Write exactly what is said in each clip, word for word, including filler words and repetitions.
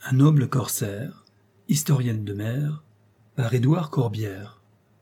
Un noble corsaire, historienne de mer, par Édouard Corbière.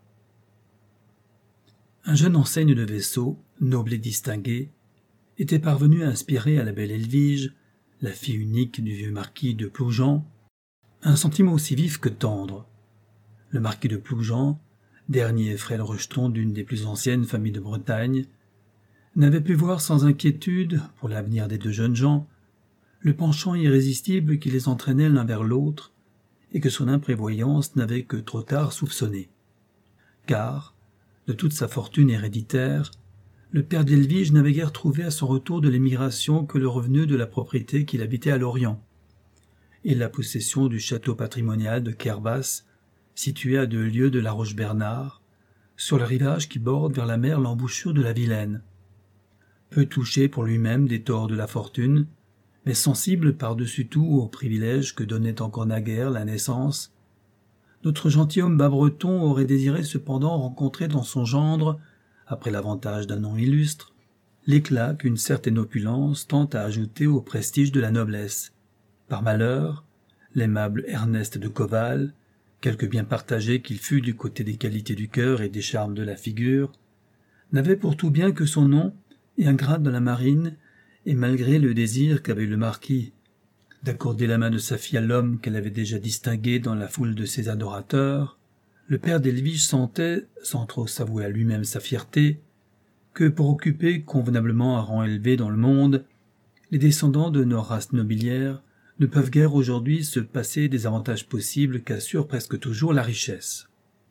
Un jeune enseigne de vaisseau, noble et distingué, était parvenu à inspirer à la belle Elvige, la fille unique du vieux marquis de Ploujean, un sentiment aussi vif que tendre. Le marquis de Ploujean, dernier frêle rejeton d'une des plus anciennes familles de Bretagne, n'avait pu voir sans inquiétude, pour l'avenir des deux jeunes gens, le penchant irrésistible qui les entraînait l'un vers l'autre, et que son imprévoyance n'avait que trop tard soupçonné. Car, de toute sa fortune héréditaire, le père d'Elvige n'avait guère trouvé à son retour de l'émigration que le revenu de la propriété qu'il habitait à Lorient, et la possession du château patrimonial de Kerbas, situé à deux lieues de la Roche-Bernard, sur le rivage qui borde vers la mer l'embouchure de la Vilaine. Peu touché pour lui-même des torts de la fortune, mais sensible par-dessus tout aux privilèges que donnait encore naguère la naissance, notre gentilhomme bas-breton aurait désiré cependant rencontrer dans son gendre, après l'avantage d'un nom illustre, l'éclat qu'une certaine opulence tente à ajouter au prestige de la noblesse. Par malheur, l'aimable Ernest de Coval, quelque bien partagé qu'il fût du côté des qualités du cœur et des charmes de la figure, n'avait pour tout bien que son nom et un grade dans la marine, et malgré le désir qu'avait le marquis d'accorder la main de sa fille à l'homme qu'elle avait déjà distingué dans la foule de ses adorateurs, le père d'Elvige sentait, sans trop s'avouer à lui-même sa fierté, que pour occuper convenablement un rang élevé dans le monde, les descendants de nos races nobiliaires ne peuvent guère aujourd'hui se passer des avantages possibles qu'assure presque toujours la richesse.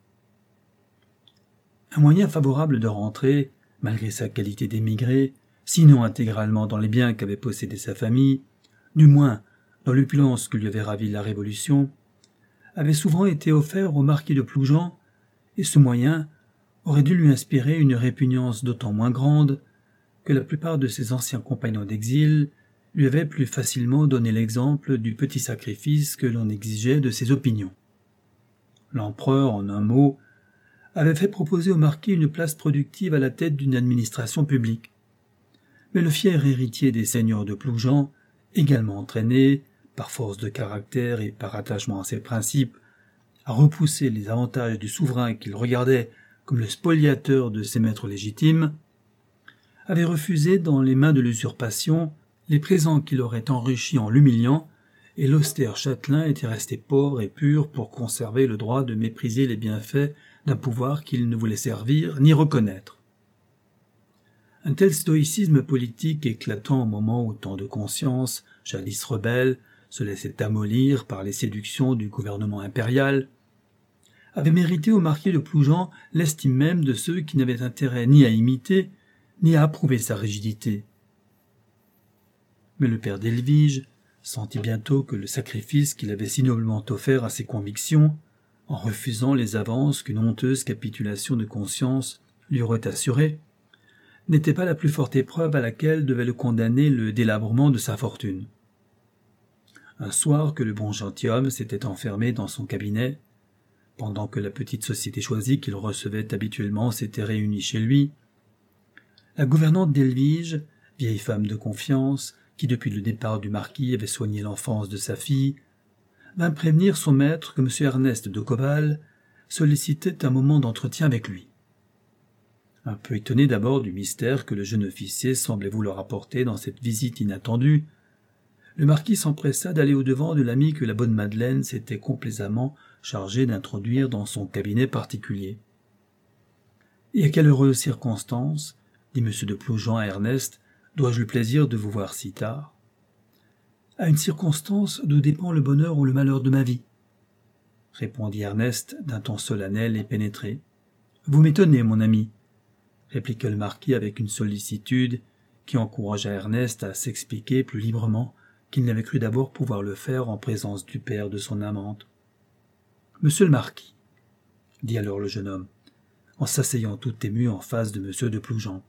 Un moyen favorable de rentrer, malgré sa qualité d'émigré, sinon intégralement dans les biens qu'avait possédés sa famille, du moins dans l'opulence que lui avait ravi la Révolution, avait souvent été offert au marquis de Ploujean, et ce moyen aurait dû lui inspirer une répugnance d'autant moins grande que la plupart de ses anciens compagnons d'exil lui avaient plus facilement donné l'exemple du petit sacrifice que l'on exigeait de ses opinions. L'empereur, en un mot, avait fait proposer au marquis une place productive à la tête d'une administration publique. Mais le fier héritier des seigneurs de Ploujean, également entraîné, par force de caractère et par attachement à ses principes, à repousser les avantages du souverain qu'il regardait comme le spoliateur de ses maîtres légitimes, avait refusé dans les mains de l'usurpation les présents qu'il aurait enrichis en l'humiliant, et l'austère châtelain était resté pauvre et pur pour conserver le droit de mépriser les bienfaits d'un pouvoir qu'il ne voulait servir ni reconnaître. Un tel stoïcisme politique éclatant au moment où tant de consciences, jadis rebelles, se laissaient amollir par les séductions du gouvernement impérial, avait mérité au marquis de Ploujean l'estime même de ceux qui n'avaient intérêt ni à imiter, ni à approuver sa rigidité. Mais le père d'Elvige sentit bientôt que le sacrifice qu'il avait si noblement offert à ses convictions, en refusant les avances qu'une honteuse capitulation de conscience lui aurait assurées, n'était pas la plus forte épreuve à laquelle devait le condamner le délabrement de sa fortune. Un soir que le bon gentilhomme s'était enfermé dans son cabinet, pendant que la petite société choisie qu'il recevait habituellement s'était réunie chez lui, la gouvernante d'Elvige, vieille femme de confiance, qui depuis le départ du marquis avait soigné l'enfance de sa fille, vint prévenir son maître que M. Ernest de Coval sollicitait un moment d'entretien avec lui. Un peu étonné d'abord du mystère que le jeune officier semblait vouloir apporter dans cette visite inattendue, le marquis s'empressa d'aller au-devant de l'ami que la bonne Madeleine s'était complaisamment chargée d'introduire dans son cabinet particulier. « Et à quelle heureuse circonstance, dit M. de Ploujean à Ernest, dois-je le plaisir de vous voir si tard ?»« À une circonstance d'où dépend le bonheur ou le malheur de ma vie, » répondit Ernest d'un ton solennel et pénétré. « Vous m'étonnez, mon ami, » répliqua le marquis avec une sollicitude qui encouragea Ernest à s'expliquer plus librement qu'il n'avait cru d'abord pouvoir le faire en présence du père de son amante. « Monsieur le marquis, » dit alors le jeune homme, en s'asseyant tout ému en face de monsieur de Ploujean,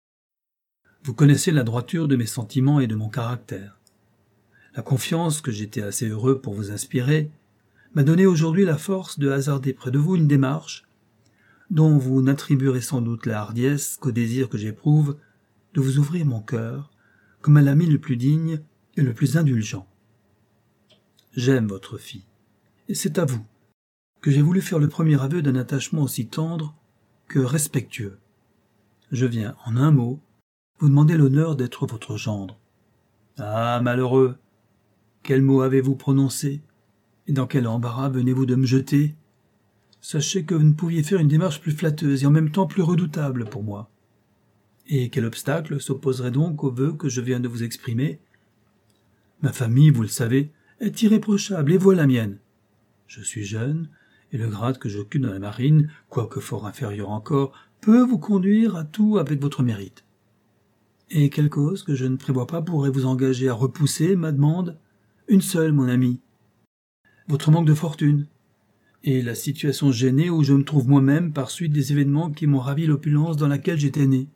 « vous connaissez la droiture de mes sentiments et de mon caractère. La confiance que j'étais assez heureux pour vous inspirer m'a donné aujourd'hui la force de hasarder près de vous une démarche dont vous n'attribuerez sans doute la hardiesse qu'au désir que j'éprouve de vous ouvrir mon cœur comme à l'ami le plus digne et le plus indulgent. j'aime votre fille, et c'est à vous que j'ai voulu faire le premier aveu d'un attachement aussi tendre que respectueux. Je viens, en un mot, vous demander l'honneur d'être votre gendre. Ah, malheureux! Quel mot avez-vous prononcé? Et dans quel embarras venez-vous de me jeter? Sachez que vous ne pouviez faire une démarche plus flatteuse et en même temps plus redoutable pour moi. Et quel obstacle s'opposerait donc au vœu que je viens de vous exprimer? Ma famille, vous le savez, est irréprochable, et voilà la mienne. Je suis jeune, et le grade que j'occupe dans la marine, quoique fort inférieur encore, peut vous conduire à tout avec votre mérite. Et quelle cause que je ne prévois pas pourrait vous engager à repousser ma demande? Une seule, mon ami. Votre manque de fortune, et la situation gênée où je me trouve moi-même par suite des événements qui m'ont ravi l'opulence dans laquelle j'étais né.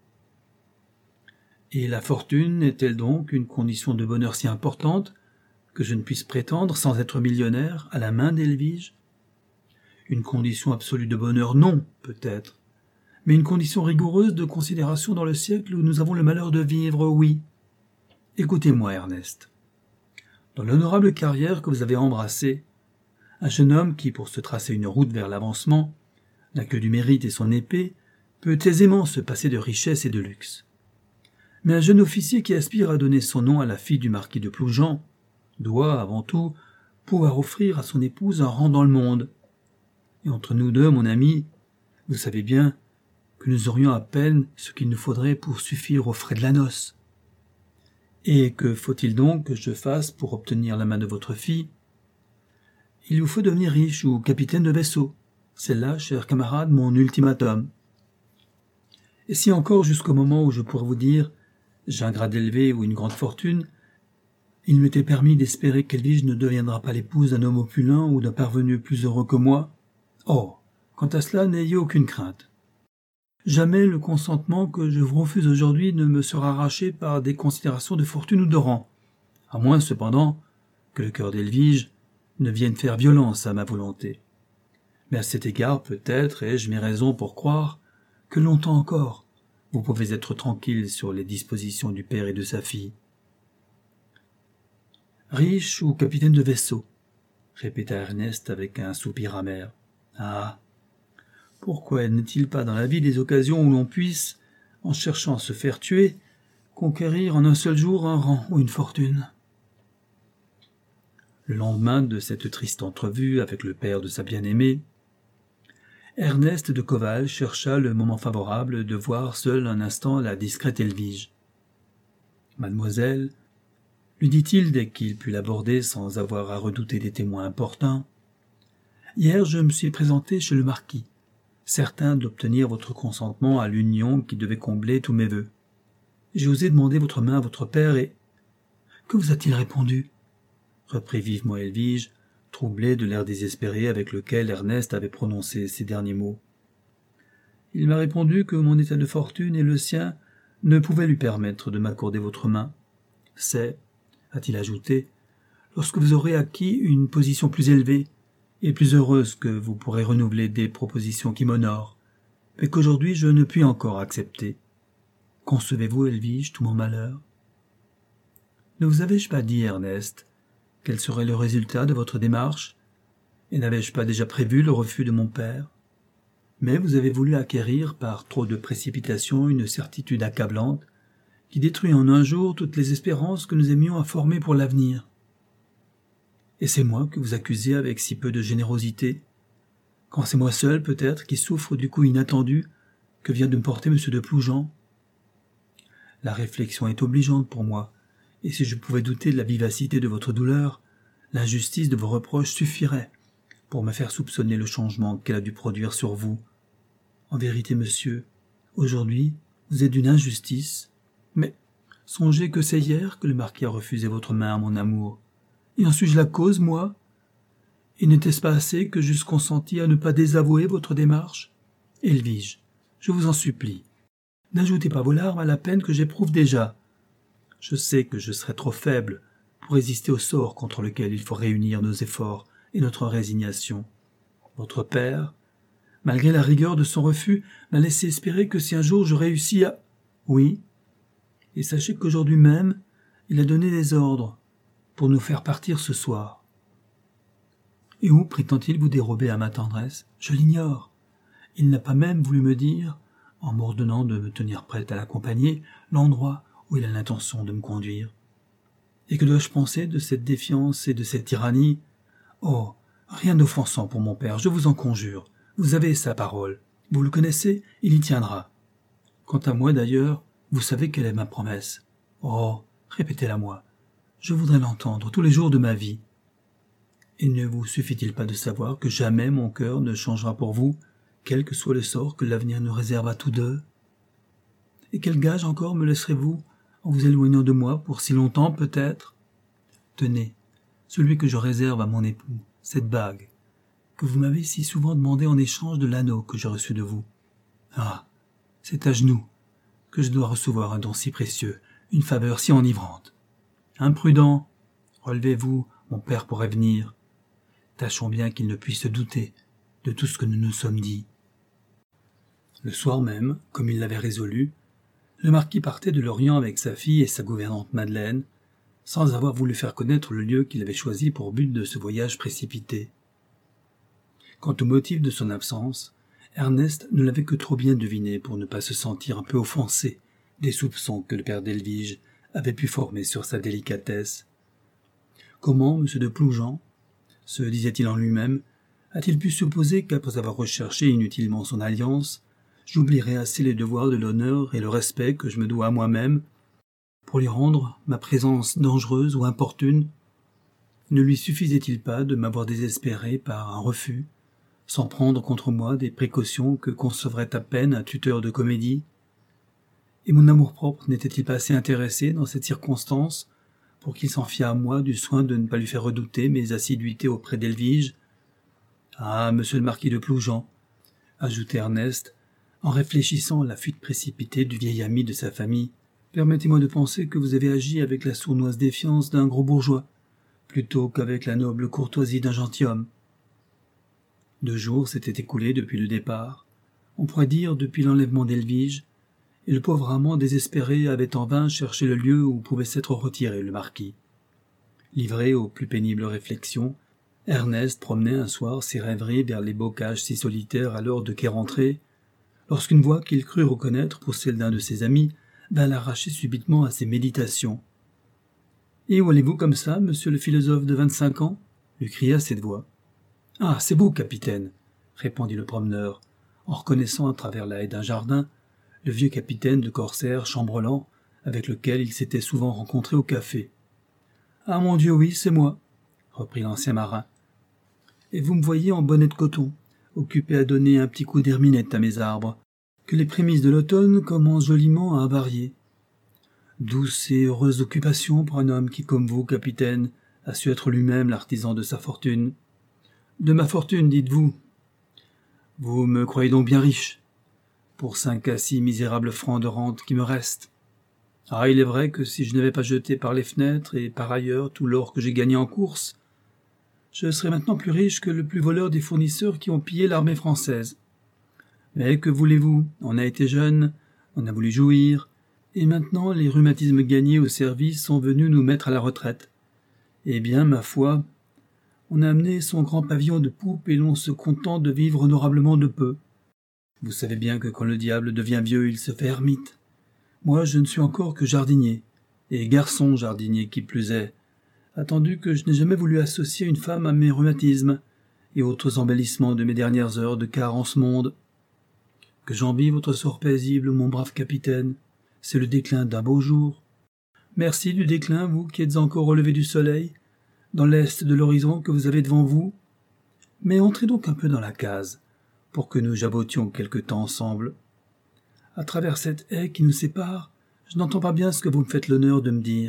Et la fortune est-elle donc une condition de bonheur si importante que je ne puisse prétendre, sans être millionnaire, à la main d'Elvige? Une condition absolue de bonheur, non, peut-être, mais une condition rigoureuse de considération dans le siècle où nous avons le malheur de vivre, oui. Écoutez-moi, Ernest. Dans l'honorable carrière que vous avez embrassée, un jeune homme qui, pour se tracer une route vers l'avancement, n'a que du mérite et son épée, peut aisément se passer de richesse et de luxe. Mais un jeune officier qui aspire à donner son nom à la fille du marquis de Ploujean doit, avant tout, pouvoir offrir à son épouse un rang dans le monde. Et entre nous deux, mon ami, vous savez bien que nous aurions à peine ce qu'il nous faudrait pour suffire aux frais de la noce. Et que faut-il donc que je fasse pour obtenir la main de votre fille? Il vous faut devenir riche ou capitaine de vaisseau. C'est là, cher camarade, mon ultimatum. Et si encore jusqu'au moment où je pourrais vous dire « j'ai un grade élevé ou une grande fortune », il m'était permis d'espérer qu'Elvige ne deviendra pas l'épouse d'un homme opulent ou d'un parvenu plus heureux que moi. Oh, quant à cela, n'ayez aucune crainte. Jamais le consentement que je vous refuse aujourd'hui ne me sera arraché par des considérations de fortune ou de rang, à moins cependant que le cœur d'Elvige ne vienne faire violence à ma volonté. Mais à cet égard, peut-être ai-je mes raisons pour croire que longtemps encore vous pouvez être tranquille sur les dispositions du père et de sa fille. Riche ou capitaine de vaisseau, répéta Ernest avec un soupir amer. Ah, pourquoi n'est-il pas dans la vie des occasions où l'on puisse, en cherchant à se faire tuer, conquérir en un seul jour un rang ou une fortune? Le lendemain de cette triste entrevue avec le père de sa bien-aimée, Ernest de Coval chercha le moment favorable de voir seul un instant la discrète Elvige. « Mademoiselle, lui dit-il dès qu'il put l'aborder sans avoir à redouter des témoins importuns, hier je me suis présenté chez le marquis, certain d'obtenir votre consentement à l'union qui devait combler tous mes vœux. J'ai osé demander votre main à votre père et... Que vous a-t-il répondu ?» reprit vivement Elvige, troublée de l'air désespéré avec lequel Ernest avait prononcé ces derniers mots. « Il m'a répondu que mon état de fortune et le sien ne pouvaient lui permettre de m'accorder votre main. C'est, a-t-il ajouté, lorsque vous aurez acquis une position plus élevée et plus heureuse que vous pourrez renouveler des propositions qui m'honorent, mais qu'aujourd'hui je ne puis encore accepter. Concevez-vous, Elvige, tout mon malheur? Ne vous avais-je pas dit, Ernest, quel serait le résultat de votre démarche, et n'avais-je pas déjà prévu le refus de mon père? Mais vous avez voulu acquérir par trop de précipitation une certitude accablante qui détruit en un jour toutes les espérances que nous aimions à former pour l'avenir. Et c'est moi que vous accusez avec si peu de générosité, quand c'est moi seul, peut-être, qui souffre du coup inattendu que vient de me porter M. de Ploujean. La réflexion est obligeante pour moi, et si je pouvais douter de la vivacité de votre douleur, l'injustice de vos reproches suffirait pour me faire soupçonner le changement qu'elle a dû produire sur vous. En vérité, monsieur, aujourd'hui, vous êtes d'une injustice, mais songez que c'est hier que le marquis a refusé votre main à mon amour. Et en suis-je la cause, moi? Et n'était-ce pas assez que j'eusse consenti à ne pas désavouer votre démarche? Elvige, je vous en supplie, n'ajoutez pas vos larmes à la peine que j'éprouve déjà. Je sais que je serai trop faible pour résister au sort contre lequel il faut réunir nos efforts et notre résignation. Votre père, malgré la rigueur de son refus, m'a laissé espérer que si un jour je réussis à... Oui, et sachez qu'aujourd'hui même, il a donné des ordres pour nous faire partir ce soir. Et où prétend-il vous dérober à ma tendresse? Je l'ignore. Il n'a pas même voulu me dire, en m'ordonnant de me tenir prête à l'accompagner, l'endroit où il a l'intention de me conduire. Et que dois-je penser de cette défiance et de cette tyrannie? Oh, rien d'offensant pour mon père, je vous en conjure. Vous avez sa parole. Vous le connaissez, il y tiendra. Quant à moi d'ailleurs, vous savez quelle est ma promesse. Oh, répétez-la moi. Je voudrais l'entendre tous les jours de ma vie. Et ne vous suffit-il pas de savoir que jamais mon cœur ne changera pour vous, quel que soit le sort que l'avenir nous réserve à tous deux? Et quel gage encore me laisserez-vous en vous éloignant de moi pour si longtemps peut-être? Tenez, celui que je réserve à mon époux, cette bague, que vous m'avez si souvent demandé en échange de l'anneau que j'ai reçu de vous. Ah, c'est à genoux que je dois recevoir un don si précieux, une faveur si enivrante. Imprudent, relevez-vous, mon père pourrait venir. Tâchons bien qu'il ne puisse douter de tout ce que nous nous sommes dit. Le soir même, comme il l'avait résolu, le marquis partait de Lorient avec sa fille et sa gouvernante Madeleine, sans avoir voulu faire connaître le lieu qu'il avait choisi pour but de ce voyage précipité. Quant au motif de son absence, Ernest ne l'avait que trop bien deviné pour ne pas se sentir un peu offensé des soupçons que le père d'Elvige avait pu former sur sa délicatesse. Comment M. de Ploujean, se disait-il en lui-même, a-t-il pu supposer qu'après avoir recherché inutilement son alliance, j'oublierais assez les devoirs de l'honneur et le respect que je me dois à moi-même pour lui rendre ma présence dangereuse ou importune? Ne lui suffisait-il pas de m'avoir désespéré par un refus, sans prendre contre moi des précautions que concevrait à peine un tuteur de comédie? Et mon amour-propre n'était-il pas assez intéressé dans cette circonstance pour qu'il s'en fiât à moi du soin de ne pas lui faire redouter mes assiduités auprès d'Elvige? Ah, monsieur le marquis de Ploujean, ajoutait Ernest, en réfléchissant à la fuite précipitée du vieil ami de sa famille, permettez-moi de penser que vous avez agi avec la sournoise défiance d'un gros bourgeois, plutôt qu'avec la noble courtoisie d'un gentilhomme. Deux jours s'étaient écoulés depuis le départ, on pourrait dire depuis l'enlèvement d'Elvige, et le pauvre amant désespéré avait en vain cherché le lieu où pouvait s'être retiré le marquis. Livré aux plus pénibles réflexions, Ernest promenait un soir ses rêveries vers les bocages si solitaires à l'heure de quai rentrée, lorsqu'une voix qu'il crut reconnaître pour celle d'un de ses amis vint l'arracher subitement à ses méditations. « Et où allez-vous comme ça, monsieur le philosophe de vingt-cinq ans » lui cria cette voix. « Ah, c'est vous, capitaine » répondit le promeneur, en reconnaissant à travers la haie d'un jardin le vieux capitaine de corsaires chambrelant avec lequel il s'était souvent rencontré au café. « Ah, mon Dieu, oui, c'est moi » reprit l'ancien marin. « Et vous me voyez en bonnet de coton, occupé à donner un petit coup d'herminette à mes arbres, que les prémices de l'automne commencent joliment à avarier. Douce et heureuse occupation pour un homme qui, comme vous, capitaine, a su être lui-même l'artisan de sa fortune. De ma fortune, dites-vous. Vous me croyez donc bien riche, pour cinq à six misérables francs de rente qui me restent. Ah, il est vrai que si je n'avais pas jeté par les fenêtres et par ailleurs tout l'or que j'ai gagné en course, je serais maintenant plus riche que le plus voleur des fournisseurs qui ont pillé l'armée française. Mais que voulez-vous, on a été jeune, on a voulu jouir, et maintenant les rhumatismes gagnés au service sont venus nous mettre à la retraite. Eh bien, ma foi, on a amené son grand pavillon de poupe et l'on se contente de vivre honorablement de peu. Vous savez bien que quand le diable devient vieux, il se fait ermite. Moi, je ne suis encore que jardinier, et garçon jardinier qui plus est, attendu que je n'ai jamais voulu associer une femme à mes rhumatismes et autres embellissements de mes dernières heures de quart en ce monde. Que j'envie votre sort paisible, mon brave capitaine, c'est le déclin d'un beau jour. Merci du déclin, vous qui êtes encore au lever du soleil, dans l'est de l'horizon que vous avez devant vous. Mais entrez donc un peu dans la case, pour que nous jabotions quelque temps ensemble. À travers cette haie qui nous sépare, je n'entends pas bien ce que vous me faites l'honneur de me dire. »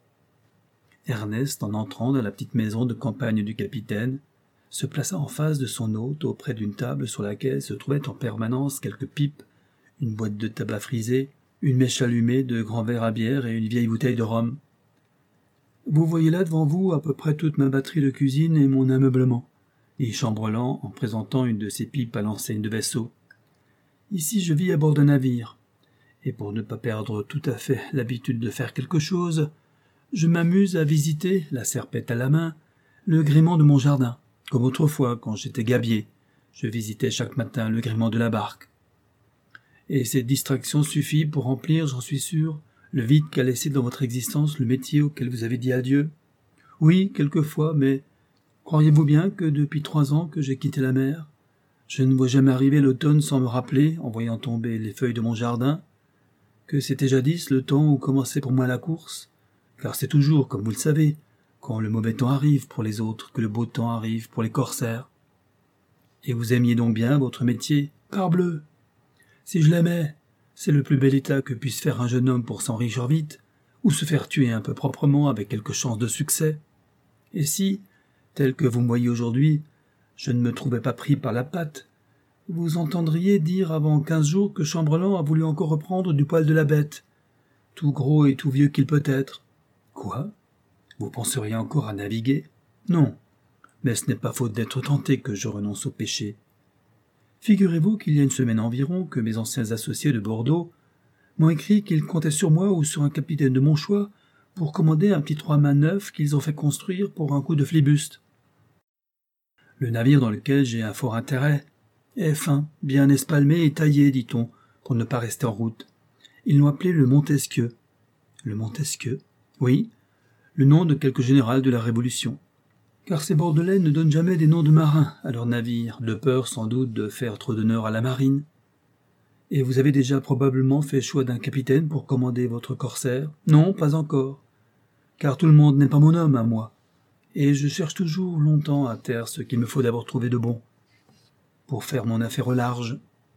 Ernest, en entrant dans la petite maison de campagne du capitaine, se plaça en face de son hôte auprès d'une table sur laquelle se trouvaient en permanence quelques pipes, une boîte de tabac frisé, une mèche allumée, de grands verres à bière et une vieille bouteille de rhum. « Vous voyez là devant vous à peu près toute ma batterie de cuisine et mon ameublement, » dit Chambrelant en présentant une de ses pipes à l'enseigne de vaisseau. « Ici je vis à bord d'un navire, et pour ne pas perdre tout à fait l'habitude de faire quelque chose, je m'amuse à visiter, la serpette à la main, le gréement de mon jardin, comme autrefois quand j'étais gabier. Je visitais chaque matin le gréement de la barque. Et cette distraction suffit pour remplir, j'en suis sûr, le vide qu'a laissé dans votre existence le métier auquel vous avez dit adieu. Oui, quelquefois, mais croiriez-vous bien que depuis trois ans que j'ai quitté la mer, je ne vois jamais arriver l'automne sans me rappeler, en voyant tomber les feuilles de mon jardin, que c'était jadis le temps où commençait pour moi la course, car c'est toujours, comme vous le savez, quand le mauvais temps arrive pour les autres que le beau temps arrive pour les corsaires. Et vous aimiez donc bien votre métier, parbleu. Si je l'aimais, c'est le plus bel état que puisse faire un jeune homme pour s'enrichir vite, ou se faire tuer un peu proprement avec quelque chance de succès. Et si, tel que vous me voyez aujourd'hui, je ne me trouvais pas pris par la patte, vous entendriez dire avant quinze jours que Chambrelan a voulu encore reprendre du poil de la bête, tout gros et tout vieux qu'il peut être. Quoi? Vous penseriez encore à naviguer? Non, mais ce n'est pas faute d'être tenté que je renonce au péché. Figurez-vous qu'il y a une semaine environ que mes anciens associés de Bordeaux m'ont écrit qu'ils comptaient sur moi ou sur un capitaine de mon choix pour commander un petit trois-mâts neuf qu'ils ont fait construire pour un coup de flibuste. Le navire dans lequel j'ai un fort intérêt est fin, bien espalmé et taillé, dit-on, pour ne pas rester en route. Ils l'ont appelé le Montesquieu. Le Montesquieu? Oui, le nom de quelque général de la Révolution. Car ces Bordelais ne donnent jamais des noms de marins à leurs navires, de peur sans doute de faire trop d'honneur à la marine. Et vous avez déjà probablement fait choix d'un capitaine pour commander votre corsaire? Non, pas encore. Car tout le monde n'est pas mon homme à moi. Et je cherche toujours longtemps à terre ce qu'il me faut d'abord trouver de bon, pour faire mon affaire au large.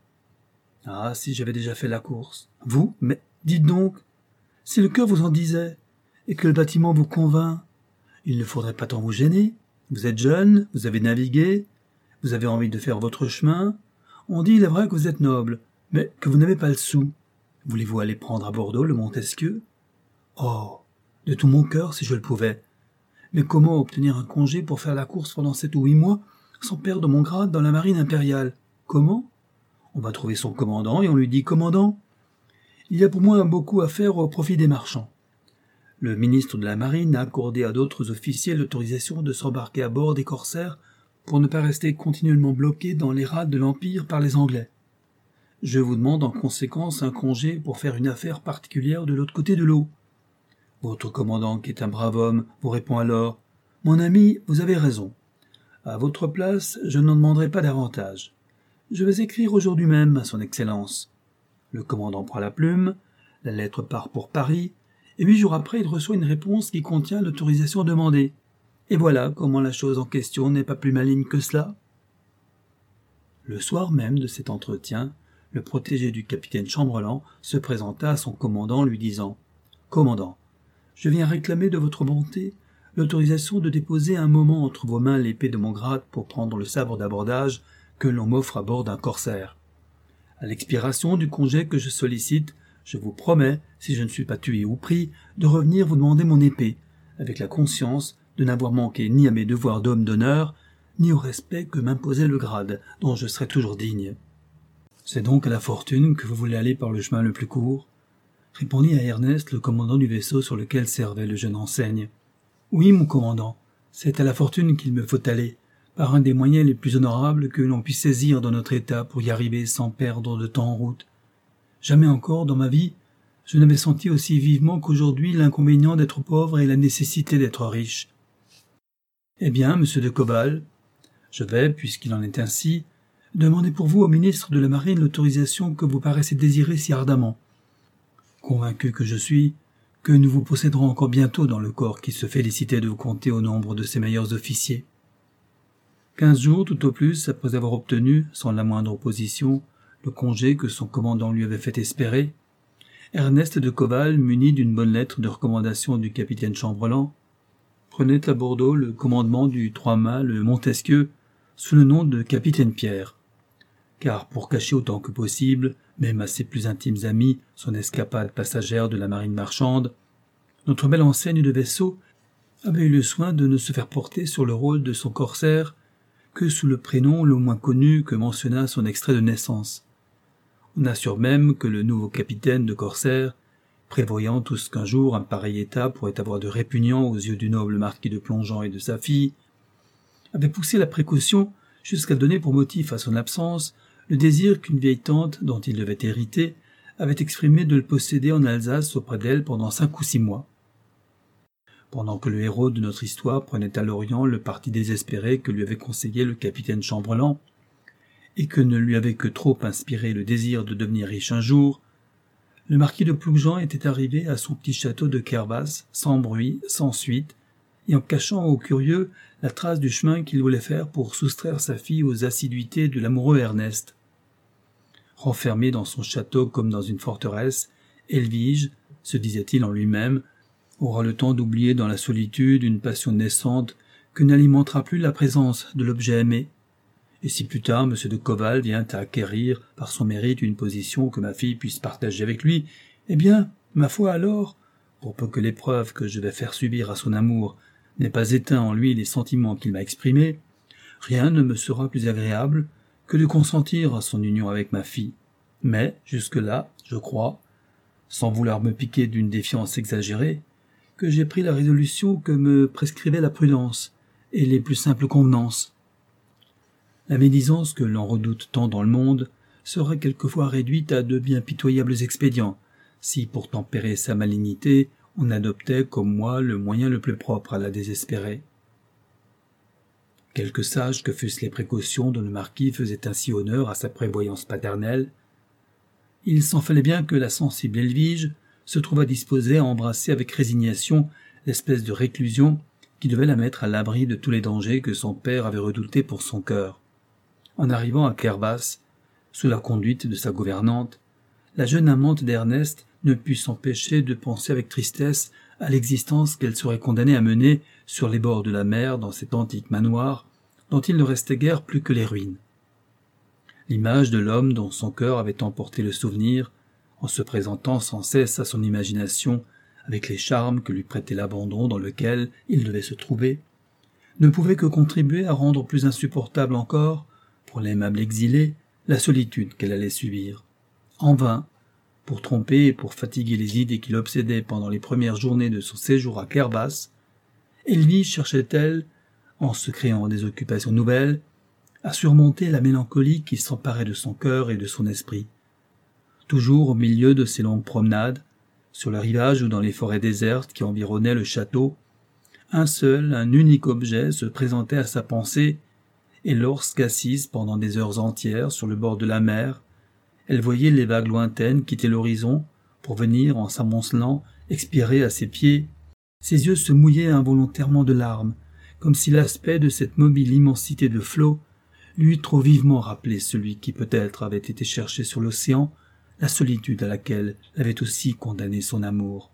Ah, si j'avais déjà fait la course. Vous? Mais dites donc, si le cœur vous en disait, et que le bâtiment vous convainc, il ne faudrait pas tant vous gêner. Vous êtes jeune, vous avez navigué, vous avez envie de faire votre chemin. On dit, il est vrai que vous êtes noble, mais que vous n'avez pas le sou. Voulez-vous aller prendre à Bordeaux le Montesquieu? Oh, de tout mon cœur si je le pouvais. Mais comment obtenir un congé pour faire la course pendant sept ou huit mois sans perdre mon grade dans la marine impériale? Comment? On va trouver son commandant et on lui dit « Commandant, il y a pour moi beaucoup à faire au profit des marchands. » Le ministre de la Marine a accordé à d'autres officiers l'autorisation de s'embarquer à bord des corsaires pour ne pas rester continuellement bloqués dans les rades de l'Empire par les Anglais. Je vous demande en conséquence un congé pour faire une affaire particulière de l'autre côté de l'eau. Votre commandant, qui est un brave homme, vous répond alors « Mon ami, vous avez raison. À votre place, je n'en demanderai pas davantage. Je vais écrire aujourd'hui même à son Excellence. » Le commandant prend la plume, la lettre part pour Paris, et huit jours après, il reçoit une réponse qui contient l'autorisation demandée. Et voilà comment la chose en question n'est pas plus maligne que cela. Le soir même de cet entretien, le protégé du capitaine Chambrelan se présenta à son commandant lui disant « Commandant, je viens réclamer de votre bonté l'autorisation de déposer un moment entre vos mains l'épée de mon grade pour prendre le sabre d'abordage que l'on m'offre à bord d'un corsaire. À l'expiration du congé que je sollicite, je vous promets, si je ne suis pas tué ou pris, de revenir vous demander mon épée, avec la conscience de n'avoir manqué ni à mes devoirs d'homme d'honneur, ni au respect que m'imposait le grade, dont je serai toujours digne. » « C'est donc à la fortune que vous voulez aller par le chemin le plus court ?» répondit à Ernest le commandant du vaisseau sur lequel servait le jeune enseigne. « Oui, mon commandant, c'est à la fortune qu'il me faut aller, par un des moyens les plus honorables que l'on puisse saisir dans notre état pour y arriver sans perdre de temps en route. Jamais encore, dans ma vie, je n'avais senti aussi vivement qu'aujourd'hui l'inconvénient d'être pauvre et la nécessité d'être riche. Eh bien, monsieur de Cobal, je vais, puisqu'il en est ainsi, demander pour vous au ministre de la Marine l'autorisation que vous paraissez désirer si ardemment. Convaincu que je suis, que nous vous posséderons encore bientôt dans le corps qui se félicitait de vous compter au nombre de ses meilleurs officiers. Quinze jours tout au plus après avoir obtenu, sans la moindre opposition, le congé que son commandant lui avait fait espérer, Ernest de Coval, muni d'une bonne lettre de recommandation du capitaine Chambrelan, prenait à Bordeaux le commandement du trois-mâts le Montesquieu sous le nom de capitaine Pierre. Car pour cacher autant que possible, même à ses plus intimes amis, son escapade passagère de la marine marchande, notre belle enseigne de vaisseau avait eu le soin de ne se faire porter sur le rôle de son corsaire que sous le prénom le moins connu que mentionna son extrait de naissance. On assure même que le nouveau capitaine de corsaire, prévoyant tout ce qu'un jour un pareil état pourrait avoir de répugnant aux yeux du noble marquis de Plongeon et de sa fille, avait poussé la précaution jusqu'à donner pour motif à son absence le désir qu'une vieille tante, dont il devait hériter, avait exprimé de le posséder en Alsace auprès d'elle pendant cinq ou six mois. Pendant que le héros de notre histoire prenait à Lorient le parti désespéré que lui avait conseillé le capitaine Chambrelan, et que ne lui avait que trop inspiré le désir de devenir riche un jour, le marquis de Ploujean était arrivé à son petit château de Kervas, sans bruit, sans suite, et en cachant aux curieux la trace du chemin qu'il voulait faire pour soustraire sa fille aux assiduités de l'amoureux Ernest. Renfermé dans son château comme dans une forteresse, Elvige, se disait-il en lui-même, aura le temps d'oublier dans la solitude une passion naissante que n'alimentera plus la présence de l'objet aimé. Et si plus tard M. de Coval vient à acquérir par son mérite une position que ma fille puisse partager avec lui, eh bien, ma foi alors, pour peu que l'épreuve que je vais faire subir à son amour n'ait pas éteint en lui les sentiments qu'il m'a exprimés, rien ne me sera plus agréable que de consentir à son union avec ma fille. Mais, jusque-là, je crois, sans vouloir me piquer d'une défiance exagérée, que j'ai pris la résolution que me prescrivait la prudence et les plus simples convenances. La médisance que l'on redoute tant dans le monde serait quelquefois réduite à de bien pitoyables expédients, si, pour tempérer sa malignité, on adoptait, comme moi, le moyen le plus propre à la désespérer. Quelque sages que fussent les précautions dont le marquis faisait ainsi honneur à sa prévoyance paternelle, il s'en fallait bien que la sensible Elvige se trouvât disposée à embrasser avec résignation l'espèce de réclusion qui devait la mettre à l'abri de tous les dangers que son père avait redoutés pour son cœur. En arrivant à Kervas, sous la conduite de sa gouvernante, la jeune amante d'Ernest ne put s'empêcher de penser avec tristesse à l'existence qu'elle serait condamnée à mener sur les bords de la mer dans cet antique manoir dont il ne restait guère plus que les ruines. L'image de l'homme dont son cœur avait emporté le souvenir, en se présentant sans cesse à son imagination avec les charmes que lui prêtait l'abandon dans lequel il devait se trouver, ne pouvait que contribuer à rendre plus insupportable encore, pour l'aimable exilée, la solitude qu'elle allait subir. En vain, pour tromper et pour fatiguer les idées qui l'obsédaient pendant les premières journées de son séjour à Kervas, Elvige cherchait-elle, en se créant des occupations nouvelles, à surmonter la mélancolie qui s'emparait de son cœur et de son esprit. Toujours au milieu de ses longues promenades, sur le rivage ou dans les forêts désertes qui environnaient le château, un seul, un unique objet se présentait à sa pensée, et lorsqu'assise pendant des heures entières sur le bord de la mer, elle voyait les vagues lointaines quitter l'horizon pour venir, en s'amoncelant, expirer à ses pieds, ses yeux se mouillaient involontairement de larmes, comme si l'aspect de cette mobile immensité de flots lui eût trop vivement rappelé celui qui peut-être avait été cherché sur l'océan, la solitude à laquelle l'avait aussi condamné son amour.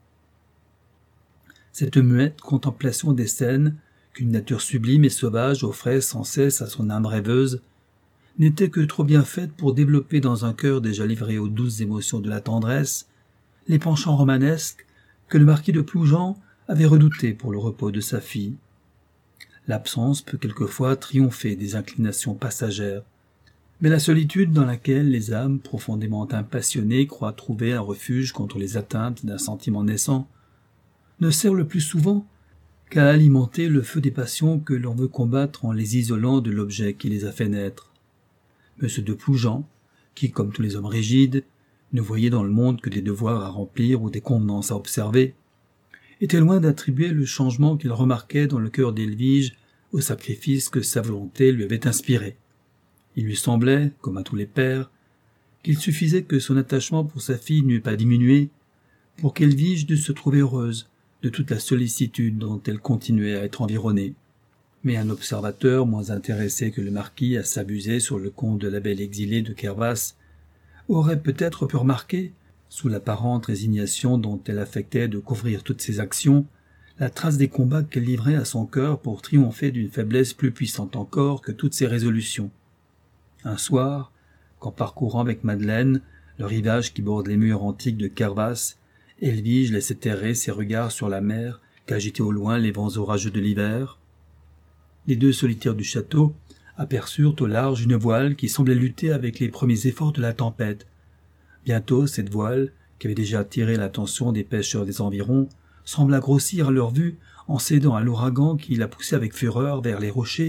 Cette muette contemplation des scènes qu'une nature sublime et sauvage offrait sans cesse à son âme rêveuse n'était que trop bien faite pour développer dans un cœur déjà livré aux douces émotions de la tendresse les penchants romanesques que le marquis de Ploujean avait redoutés pour le repos de sa fille. L'absence peut quelquefois triompher des inclinations passagères, mais la solitude dans laquelle les âmes profondément impassionnées croient trouver un refuge contre les atteintes d'un sentiment naissant ne sert le plus souvent qu'à alimenter le feu des passions que l'on veut combattre en les isolant de l'objet qui les a fait naître. Monsieur de Ploujean, qui, comme tous les hommes rigides, ne voyait dans le monde que des devoirs à remplir ou des convenances à observer, était loin d'attribuer le changement qu'il remarquait dans le cœur d'Elvige au sacrifice que sa volonté lui avait inspiré. Il lui semblait, comme à tous les pères, qu'il suffisait que son attachement pour sa fille n'eût pas diminué pour qu'Elvige dût se trouver heureuse de toute la sollicitude dont elle continuait à être environnée. Mais un observateur moins intéressé que le marquis à s'abuser sur le compte de la belle exilée de Kervas aurait peut-être pu remarquer, sous l'apparente résignation dont elle affectait de couvrir toutes ses actions, la trace des combats qu'elle livrait à son cœur pour triompher d'une faiblesse plus puissante encore que toutes ses résolutions. Un soir, qu'en parcourant avec Madeleine le rivage qui borde les murs antiques de Kervas, Elvige laissait errer ses regards sur la mer qu'agitaient au loin les vents orageux de l'hiver, les deux solitaires du château aperçurent au large une voile qui semblait lutter avec les premiers efforts de la tempête. Bientôt, cette voile, qui avait déjà attiré l'attention des pêcheurs des environs, sembla grossir à leur vue en cédant à l'ouragan qui la poussait avec fureur vers les rochers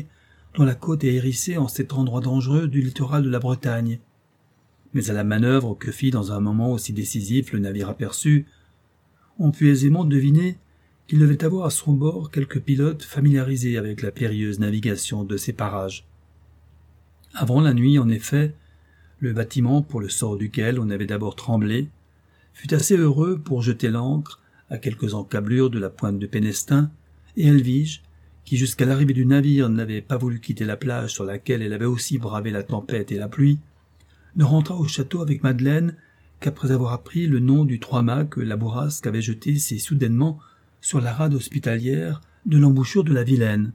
dont la côte est hérissée en cet endroit dangereux du littoral de la Bretagne. Mais à la manœuvre que fit dans un moment aussi décisif le navire aperçu, on put aisément deviner qu'il devait avoir à son bord quelques pilotes familiarisés avec la périlleuse navigation de ces parages. Avant la nuit, en effet, le bâtiment pour le sort duquel on avait d'abord tremblé fut assez heureux pour jeter l'ancre à quelques encablures de la pointe de Pénestin, et Elvige, qui jusqu'à l'arrivée du navire n'avait pas voulu quitter la plage sur laquelle elle avait aussi bravé la tempête et la pluie, ne rentra au château avec Madeleine qu'après avoir appris le nom du trois-mâts que la bourrasque avait jeté si soudainement sur la rade hospitalière de l'embouchure de la Vilaine.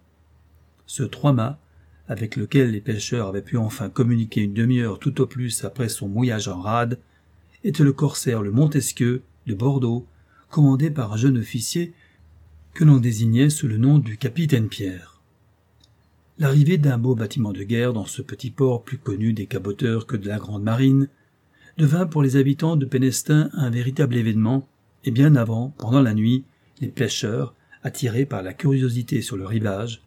Ce trois-mâts, avec lequel les pêcheurs avaient pu enfin communiquer une demi-heure tout au plus après son mouillage en rade, était le corsaire le Montesquieu de Bordeaux, commandé par un jeune officier que l'on désignait sous le nom du capitaine Pierre. L'arrivée d'un beau bâtiment de guerre dans ce petit port plus connu des caboteurs que de la grande marine devint pour les habitants de Pénestin un véritable événement, et bien avant, pendant la nuit, les pêcheurs, attirés par la curiosité sur le rivage,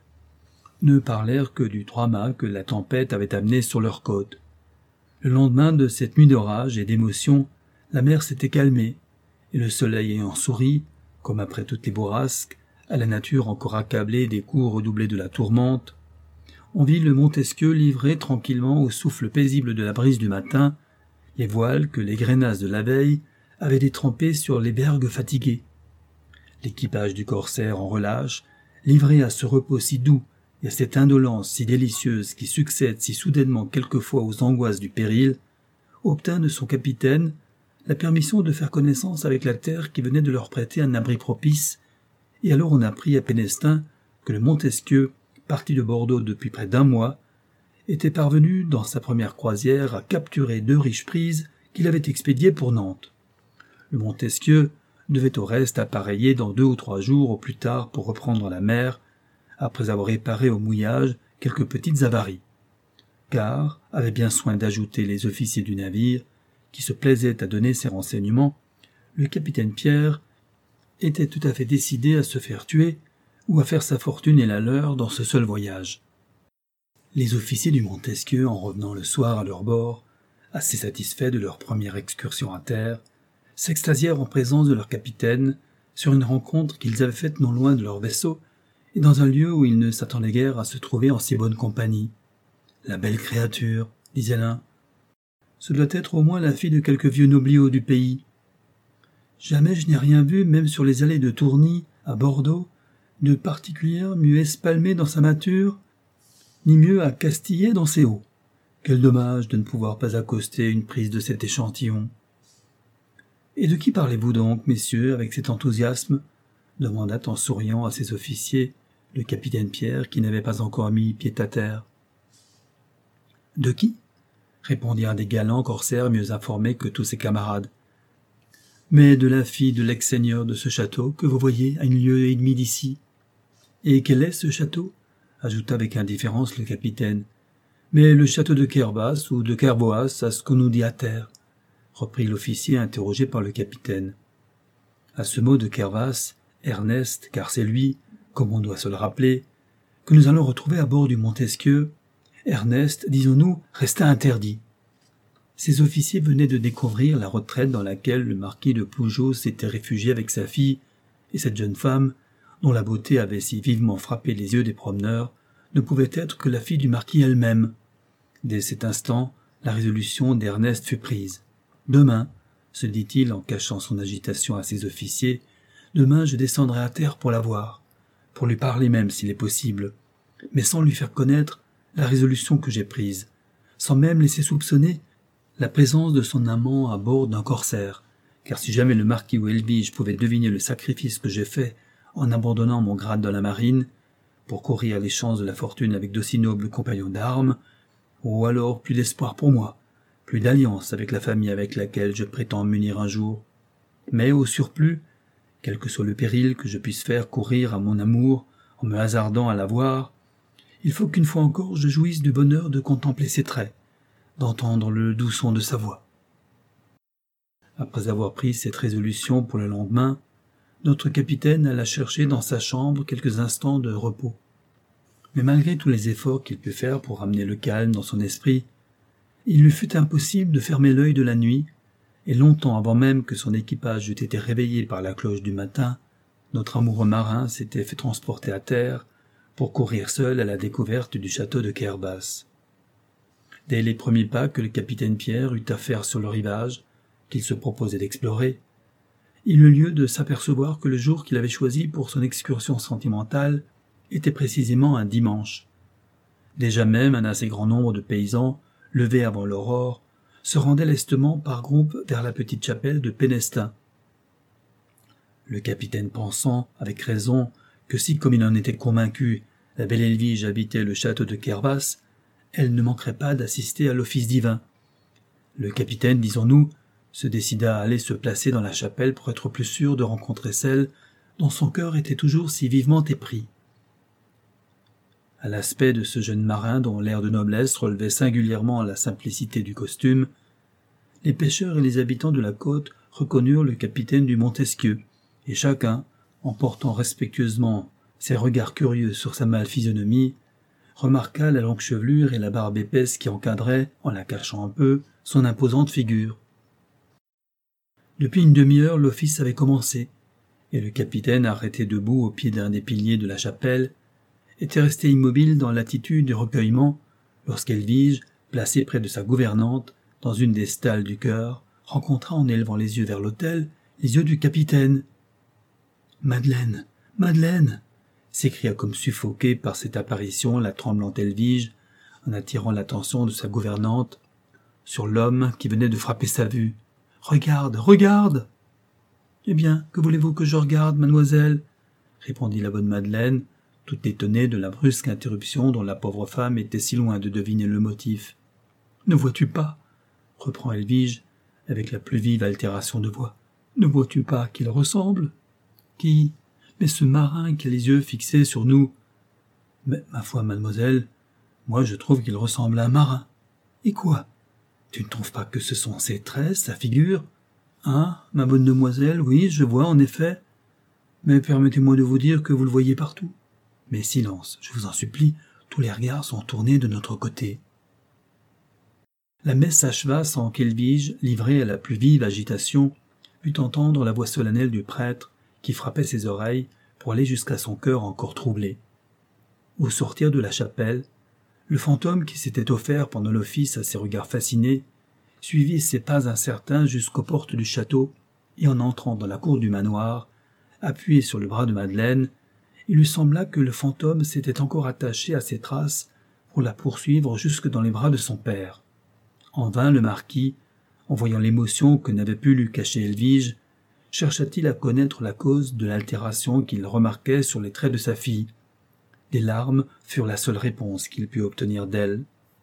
ne parlèrent que du trois-mâts que la tempête avait amené sur leur côte. Le lendemain de cette nuit d'orage et d'émotion, la mer s'était calmée, et le soleil ayant souri, comme après toutes les bourrasques, à la nature encore accablée des coups redoublés de la tourmente, on vit le Montesquieu livrer tranquillement au souffle paisible de la brise du matin les voiles que les grainas de la veille avaient détrempées sur les bergues fatiguées. L'équipage du corsaire en relâche, livré à ce repos si doux et à cette indolence si délicieuse qui succède si soudainement quelquefois aux angoisses du péril, obtint de son capitaine la permission de faire connaissance avec la terre qui venait de leur prêter un abri propice, et alors on apprit à Pénestin que le Montesquieu, parti de Bordeaux depuis près d'un mois, était parvenu dans sa première croisière à capturer deux riches prises qu'il avait expédiées pour Nantes. Le Montesquieu devait au reste appareiller dans deux ou trois jours au plus tard pour reprendre la mer, après avoir réparé au mouillage quelques petites avaries. Car, avait bien soin d'ajouter les officiers du navire, qui se plaisaient à donner ces renseignements, le capitaine Pierre était tout à fait décidé à se faire tuer ou à faire sa fortune et la leur dans ce seul voyage. Les officiers du Montesquieu, en revenant le soir à leur bord, assez satisfaits de leur première excursion à terre, s'extasièrent en présence de leur capitaine sur une rencontre qu'ils avaient faite non loin de leur vaisseau et dans un lieu où ils ne s'attendaient guère à se trouver en si bonne compagnie. « La belle créature, » disait l'un. « Ce doit être au moins la fille de quelque vieux nobliau du pays. Jamais je n'ai rien vu, même sur les allées de Tourny, à Bordeaux, de particulière mieux espalmée dans sa mâture, ni mieux à castiller dans ses hauts. Quel dommage de ne pouvoir pas accoster une prise de cet échantillon. »« Et de qui parlez-vous donc, messieurs, avec cet enthousiasme ?» demanda en souriant à ses officiers le capitaine Pierre, qui n'avait pas encore mis pied à terre. « De qui ?» répondit un des galants corsaires mieux informés que tous ses camarades. « Mais de la fille de l'ex-seigneur de ce château que vous voyez à une lieue et demie d'ici. »« Et quel est ce château ?» ajouta avec indifférence le capitaine. « Mais le château de Kerbas ou de Kerboas, à ce qu'on nous dit à terre, » reprit l'officier interrogé par le capitaine. À ce mot de Kerbas, Ernest, car c'est lui, comme on doit se le rappeler, que nous allons retrouver à bord du Montesquieu, Ernest, disons-nous, resta interdit. Ces officiers venaient de découvrir la retraite dans laquelle le marquis de Ploujeau s'était réfugié avec sa fille, et cette jeune femme, dont la beauté avait si vivement frappé les yeux des promeneurs, ne pouvait être que la fille du marquis elle-même. Dès cet instant, la résolution d'Ernest fut prise. « Demain, se dit-il en cachant son agitation à ses officiers, demain je descendrai à terre pour la voir, pour lui parler même s'il est possible, mais sans lui faire connaître la résolution que j'ai prise, sans même laisser soupçonner la présence de son amant à bord d'un corsaire, car si jamais le marquis ou Elvige pouvait deviner le sacrifice que j'ai fait en abandonnant mon grade dans la marine, pour courir les chances de la fortune avec d'aussi nobles compagnons d'armes, ou alors plus d'espoir pour moi, plus d'alliance avec la famille avec laquelle je prétends m'unir un jour. Mais au surplus, quel que soit le péril que je puisse faire courir à mon amour en me hasardant à la voir, il faut qu'une fois encore je jouisse du bonheur de contempler ses traits, d'entendre le doux son de sa voix. Après avoir pris cette résolution pour le lendemain, notre capitaine alla chercher dans sa chambre quelques instants de repos. Mais malgré tous les efforts qu'il put faire pour ramener le calme dans son esprit, il lui fut impossible de fermer l'œil de la nuit, et longtemps avant même que son équipage eût été réveillé par la cloche du matin, notre amoureux marin s'était fait transporter à terre pour courir seul à la découverte du château de Kerbas. Dès les premiers pas que le capitaine Pierre eut à faire sur le rivage, qu'il se proposait d'explorer, il eut lieu de s'apercevoir que le jour qu'il avait choisi pour son excursion sentimentale était précisément un dimanche. Déjà même un assez grand nombre de paysans, levés avant l'aurore, se rendaient lestement par groupes vers la petite chapelle de Pénestin. Le capitaine pensant, avec raison, que si, comme il en était convaincu, la belle Elvige habitait le château de Kerbas, elle ne manquerait pas d'assister à l'office divin. Le capitaine, disons-nous, se décida à aller se placer dans la chapelle pour être plus sûr de rencontrer celle dont son cœur était toujours si vivement épris. À l'aspect de ce jeune marin dont l'air de noblesse relevait singulièrement la simplicité du costume, les pêcheurs et les habitants de la côte reconnurent le capitaine du Montesquieu, et chacun, en portant respectueusement ses regards curieux sur sa mâle physionomie, remarqua la longue chevelure et la barbe épaisse qui encadraient, en la cachant un peu, son imposante figure. Depuis une demi-heure, l'office avait commencé, et le capitaine, arrêté debout au pied d'un des piliers de la chapelle, était resté immobile dans l'attitude du recueillement, lorsqu'Elvige, placée près de sa gouvernante, dans une des stalles du chœur, rencontra en élevant les yeux vers l'autel les yeux du capitaine. « Madeleine, Madeleine !» s'écria comme suffoquée par cette apparition la tremblante Elvige, en attirant l'attention de sa gouvernante sur l'homme qui venait de frapper sa vue. « Regarde, regarde !»« Eh bien, que voulez-vous que je regarde, mademoiselle ?» répondit la bonne Madeleine, toute étonnée de la brusque interruption dont la pauvre femme était si loin de deviner le motif. « Ne vois-tu pas ?» reprend Elvige, avec la plus vive altération de voix. « Ne vois-tu pas qu'il ressemble ?»« Qui ? Mais ce marin qui a les yeux fixés sur nous. »« Mais, ma foi, mademoiselle, moi je trouve qu'il ressemble à un marin. »« Et quoi ? Tu ne trouves pas que ce sont ses traits, sa figure ? » ?»« Hein, ma bonne demoiselle, oui, je vois, en effet. Mais permettez-moi de vous dire que vous le voyez partout. Mais silence, je vous en supplie, tous les regards sont tournés de notre côté. » La messe s'acheva sans qu'Elvige, livrée à la plus vive agitation, pût entendre la voix solennelle du prêtre qui frappait ses oreilles pour aller jusqu'à son cœur encore troublé. Au sortir de la chapelle, le fantôme qui s'était offert pendant l'office à ses regards fascinés suivit ses pas incertains jusqu'aux portes du château, et en entrant dans la cour du manoir, appuyé sur le bras de Madeleine, il lui sembla que le fantôme s'était encore attaché à ses traces pour la poursuivre jusque dans les bras de son père. En vain le marquis, en voyant l'émotion que n'avait pu lui cacher Elvige, chercha-t-il à connaître la cause de l'altération qu'il remarquait sur les traits de sa fille. Des larmes furent la seule réponse qu'il put obtenir d'elle.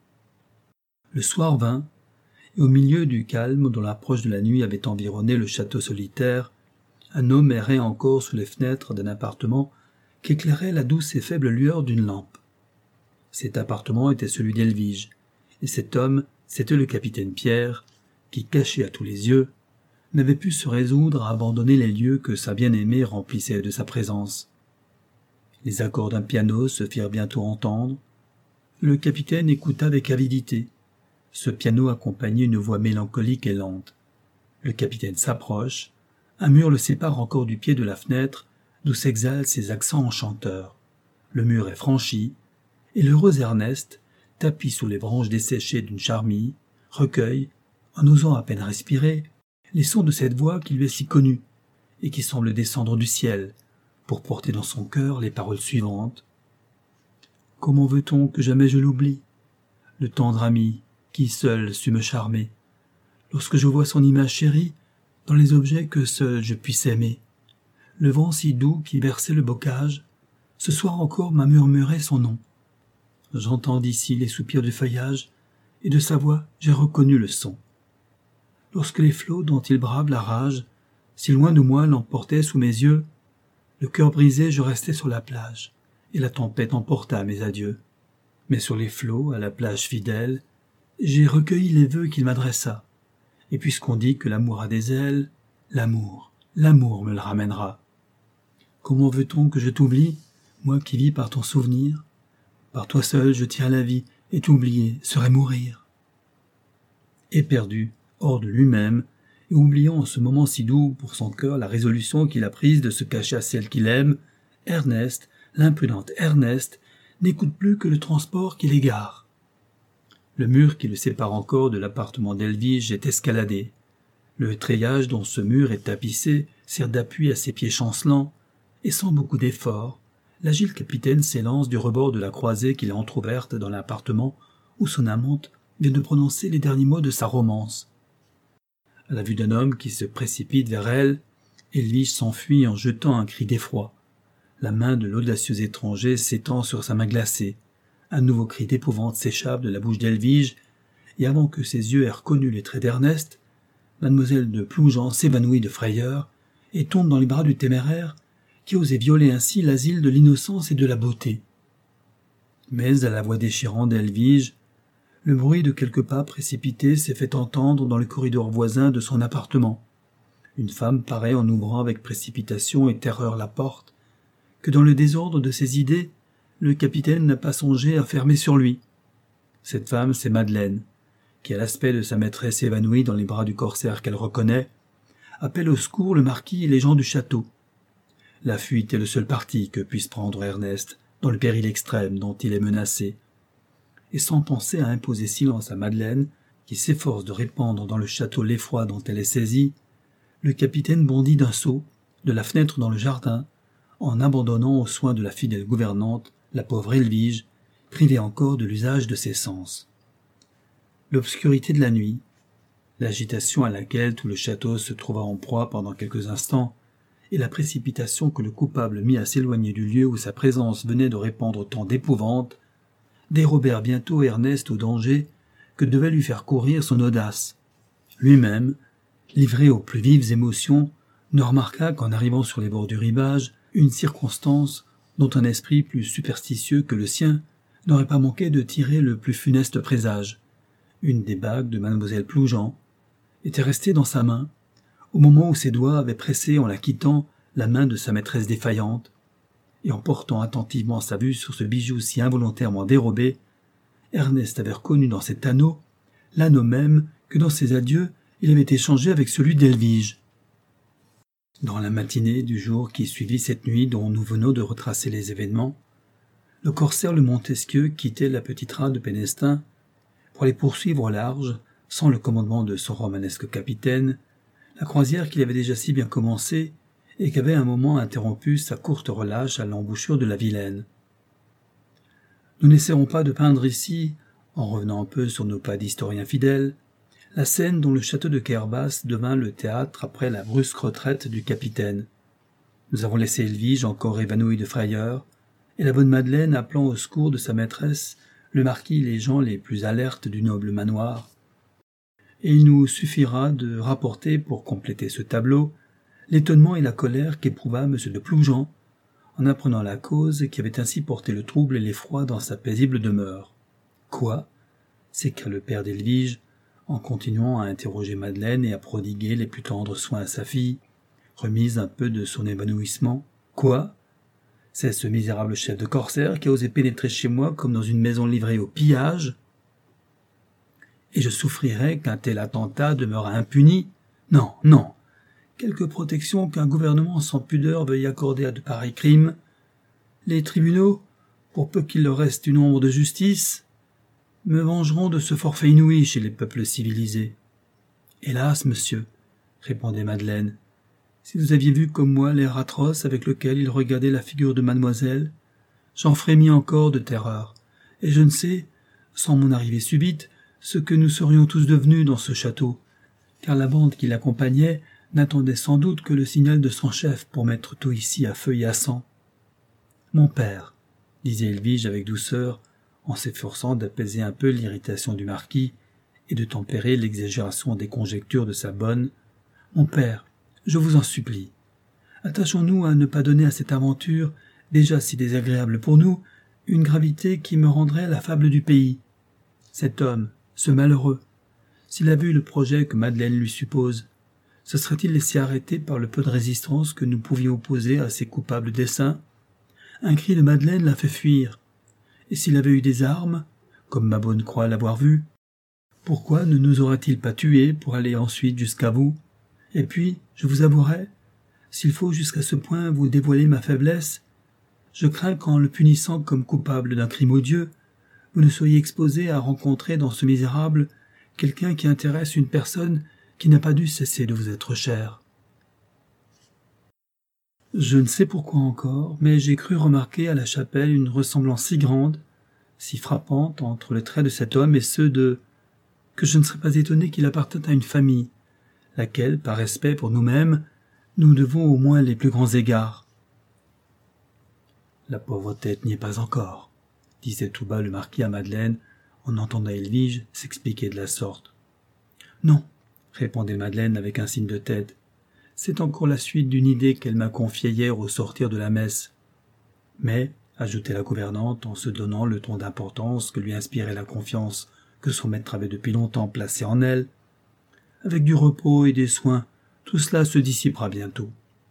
Le soir vint, et au milieu du calme dont l'approche de la nuit avait environné le château solitaire, un homme errait encore sous les fenêtres d'un appartement qu'éclairait la douce et faible lueur d'une lampe. Cet appartement était celui d'Elvige, et cet homme, c'était le capitaine Pierre, qui, caché à tous les yeux, n'avait pu se résoudre à abandonner les lieux que sa bien-aimée remplissait de sa présence. Les accords d'un piano se firent bientôt entendre. Le capitaine écouta avec avidité. Ce piano accompagnait une voix mélancolique et lente. Le capitaine s'approche. Un mur le sépare encore du pied de la fenêtre, d'où s'exhalent ses accents enchanteurs. Le mur est franchi, et l'heureux Ernest, tapi sous les branches desséchées d'une charmille, recueille, en osant à peine respirer, les sons de cette voix qui lui est si connue, et qui semble descendre du ciel, pour porter dans son cœur les paroles suivantes. « Comment veut-on que jamais je l'oublie, le tendre ami qui seul sut me charmer, lorsque je vois son image chérie dans les objets que seul je puisse aimer. Le vent si doux qui berçait le bocage, ce soir encore m'a murmuré son nom. J'entends d'ici les soupirs du feuillage, et de sa voix j'ai reconnu le son. Lorsque les flots dont il brave la rage, si loin de moi l'emportaient sous mes yeux, le cœur brisé je restais sur la plage, et la tempête emporta mes adieux. Mais sur les flots, à la plage fidèle, j'ai recueilli les vœux qu'il m'adressa, et puisqu'on dit que l'amour a des ailes, l'amour, l'amour me le ramènera. Comment veut-on que je t'oublie, moi qui vis par ton souvenir? Par toi seul, je tiens la vie, et t'oublier serait mourir. » Éperdu, hors de lui-même, et oubliant en ce moment si doux pour son cœur la résolution qu'il a prise de se cacher à celle qu'il aime, Ernest, l'imprudente Ernest, n'écoute plus que le transport qui l'égare. Le mur qui le sépare encore de l'appartement d'Elvige est escaladé. Le treillage dont ce mur est tapissé sert d'appui à ses pieds chancelants, et sans beaucoup d'effort, l'agile capitaine s'élance du rebord de la croisée qu'il a entr'ouverte dans l'appartement où son amante vient de prononcer les derniers mots de sa romance. À la vue d'un homme qui se précipite vers elle, Elvige s'enfuit en jetant un cri d'effroi. La main de l'audacieux étranger s'étend sur sa main glacée. Un nouveau cri d'épouvante s'échappe de la bouche d'Elvige, et avant que ses yeux aient reconnu les traits d'Ernest, mademoiselle de Ploujean s'évanouit de frayeur et tombe dans les bras du téméraire qui osait violer ainsi l'asile de l'innocence et de la beauté. Mais à la voix déchirante d'Elvige, le bruit de quelques pas précipités s'est fait entendre dans le corridor voisin de son appartement. Une femme paraît en ouvrant avec précipitation et terreur la porte, que dans le désordre de ses idées, le capitaine n'a pas songé à fermer sur lui. Cette femme, c'est Madeleine, qui, à l'aspect de sa maîtresse évanouie dans les bras du corsaire qu'elle reconnaît, appelle au secours le marquis et les gens du château. La fuite est le seul parti que puisse prendre Ernest dans le péril extrême dont il est menacé. Et sans penser à imposer silence à Madeleine, qui s'efforce de répandre dans le château l'effroi dont elle est saisie, le capitaine bondit d'un saut, de la fenêtre dans le jardin, en abandonnant aux soins de la fidèle gouvernante la pauvre Elvige, privée encore de l'usage de ses sens. L'obscurité de la nuit, l'agitation à laquelle tout le château se trouva en proie pendant quelques instants, et la précipitation que le coupable mit à s'éloigner du lieu où sa présence venait de répandre tant d'épouvante, dérobèrent bientôt Ernest au danger que devait lui faire courir son audace. Lui-même, livré aux plus vives émotions, ne remarqua qu'en arrivant sur les bords du rivage, une circonstance dont un esprit plus superstitieux que le sien n'aurait pas manqué de tirer le plus funeste présage. Une des bagues de mademoiselle Ploujean était restée dans sa main, au moment où ses doigts avaient pressé en la quittant la main de sa maîtresse défaillante, et en portant attentivement sa vue sur ce bijou si involontairement dérobé, Ernest avait reconnu dans cet anneau l'anneau même que dans ses adieux il avait échangé avec celui d'Elvige. Dans la matinée du jour qui suivit cette nuit dont nous venons de retracer les événements, le corsaire le Montesquieu quittait la petite rade de Pénestin pour aller poursuivre au large, sans le commandement de son romanesque capitaine, la croisière qu'il avait déjà si bien commencée et qu'avait un moment interrompu sa courte relâche à l'embouchure de la Vilaine. Nous n'essaierons pas de peindre ici, en revenant un peu sur nos pas d'historiens fidèles, la scène dont le château de Kerbas devint le théâtre après la brusque retraite du capitaine. Nous avons laissé Elvige encore évanouie de frayeur, et la bonne Madeleine appelant au secours de sa maîtresse le marquis et les gens les plus alertes du noble manoir. Et il nous suffira de rapporter, pour compléter ce tableau, l'étonnement et la colère qu'éprouva M. de Ploujean en apprenant la cause qui avait ainsi porté le trouble et l'effroi dans sa paisible demeure. « Quoi » s'écria le père d'Elvige, en continuant à interroger Madeleine et à prodiguer les plus tendres soins à sa fille, remise un peu de son évanouissement. « Quoi ? C'est ce misérable chef de corsaire qui a osé pénétrer chez moi comme dans une maison livrée au pillage ? Et je souffrirais qu'un tel attentat demeurât impuni ? Non, non. Quelque protection qu'un gouvernement sans pudeur veuille accorder à de pareils crimes. Les tribunaux, pour peu qu'il leur reste une ombre de justice, me vengeront de ce forfait inouï chez les peuples civilisés. Hélas, monsieur, répondait Madeleine, si vous aviez vu comme moi l'air atroce avec lequel il regardait la figure de mademoiselle, j'en frémis encore de terreur, et je ne sais, sans mon arrivée subite, ce que nous serions tous devenus dans ce château, car la bande qui l'accompagnait n'attendait sans doute que le signal de son chef pour mettre tout ici à feu et à sang. Mon père, disait Elvige avec douceur, en s'efforçant d'apaiser un peu l'irritation du marquis et de tempérer l'exagération des conjectures de sa bonne, « Mon père, je vous en supplie, attachons-nous à ne pas donner à cette aventure, déjà si désagréable pour nous, une gravité qui me rendrait la fable du pays. Cet homme, ce malheureux, s'il a vu le projet que Madeleine lui suppose, se serait-il laissé arrêter par le peu de résistance que nous pouvions opposer à ses coupables desseins? Un cri de Madeleine l'a fait fuir, Et s'il avait eu des armes, comme ma bonne croit l'avoir vu, pourquoi ne nous aurait-il pas tués pour aller ensuite jusqu'à vous? Et puis, je vous avouerai, s'il faut jusqu'à ce point vous dévoiler ma faiblesse, je crains qu'en le punissant comme coupable d'un crime odieux, vous ne soyez exposé à rencontrer dans ce misérable quelqu'un qui intéresse une personne qui n'a pas dû cesser de vous être chère. Je ne sais pourquoi encore, mais j'ai cru remarquer à la chapelle une ressemblance si grande, si frappante entre les traits de cet homme et ceux de... que je ne serais pas étonné qu'il appartînt à une famille, laquelle, par respect pour nous-mêmes, nous devons au moins les plus grands égards. La pauvre tête n'y est pas encore, disait tout bas le marquis à Madeleine, en entendant Edwige s'expliquer de la sorte. Non, répondait Madeleine avec un signe de tête. C'est encore la suite d'une idée qu'elle m'a confiée hier au sortir de la messe. Mais, ajoutait la gouvernante en se donnant le ton d'importance que lui inspirait la confiance que son maître avait depuis longtemps placée en elle, avec du repos et des soins, tout cela se dissipera bientôt.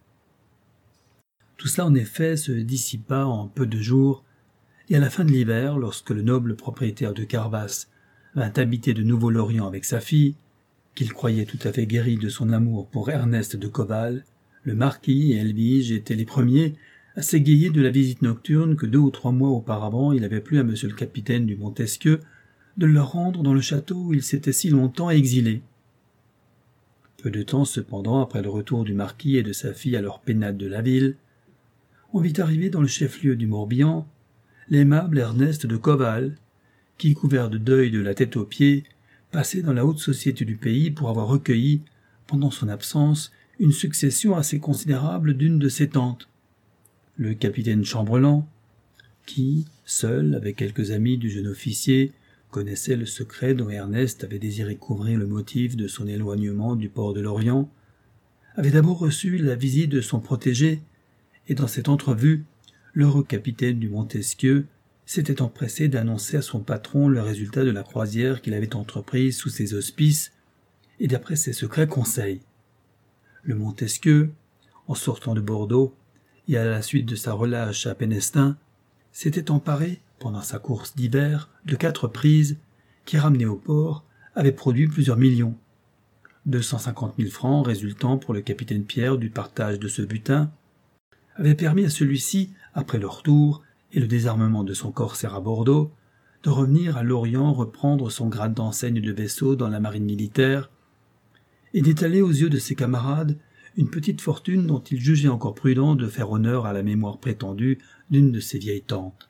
Tout cela, en effet, se dissipa en peu de jours, et à la fin de l'hiver, lorsque le noble propriétaire de Carvas vint habiter de nouveau l'Orient avec sa fille, qu'il croyait tout à fait guéri de son amour pour Ernest de Coval, le marquis et Edwige étaient les premiers à s'égayer de la visite nocturne que deux ou trois mois auparavant il avait plu à monsieur le capitaine du Montesquieu de leur rendre dans le château où il s'était si longtemps exilé. Peu de temps cependant après le retour du marquis et de sa fille à leur pénate de la ville, on vit arriver dans le chef-lieu du Morbihan l'aimable Ernest de Coval, qui, couvert de deuil de la tête aux pieds, passait dans la haute société du pays pour avoir recueilli, pendant son absence, une succession assez considérable d'une de ses tantes, le capitaine Chambrelan, qui, seul, avec quelques amis du jeune officier, connaissait le secret dont Ernest avait désiré couvrir le motif de son éloignement du port de l'Orient, avait d'abord reçu la visite de son protégé, et dans cette entrevue, l'heureux capitaine du Montesquieu s'était empressé d'annoncer à son patron le résultat de la croisière qu'il avait entreprise sous ses auspices et d'après ses secrets conseils. Le Montesquieu, en sortant de Bordeaux et à la suite de sa relâche à Pénestin, s'était emparé, pendant sa course d'hiver, de quatre prises qui, ramenées au port, avaient produit plusieurs millions. deux cent cinquante mille francs résultant pour le capitaine Pierre du partage de ce butin avaient permis à celui-ci, après leur retour et le désarmement de son corsaire à Bordeaux, de revenir à l'Orient reprendre son grade d'enseigne de vaisseau dans la marine militaire et d'étaler aux yeux de ses camarades une petite fortune dont il jugeait encore prudent de faire honneur à la mémoire prétendue d'une de ses vieilles tantes.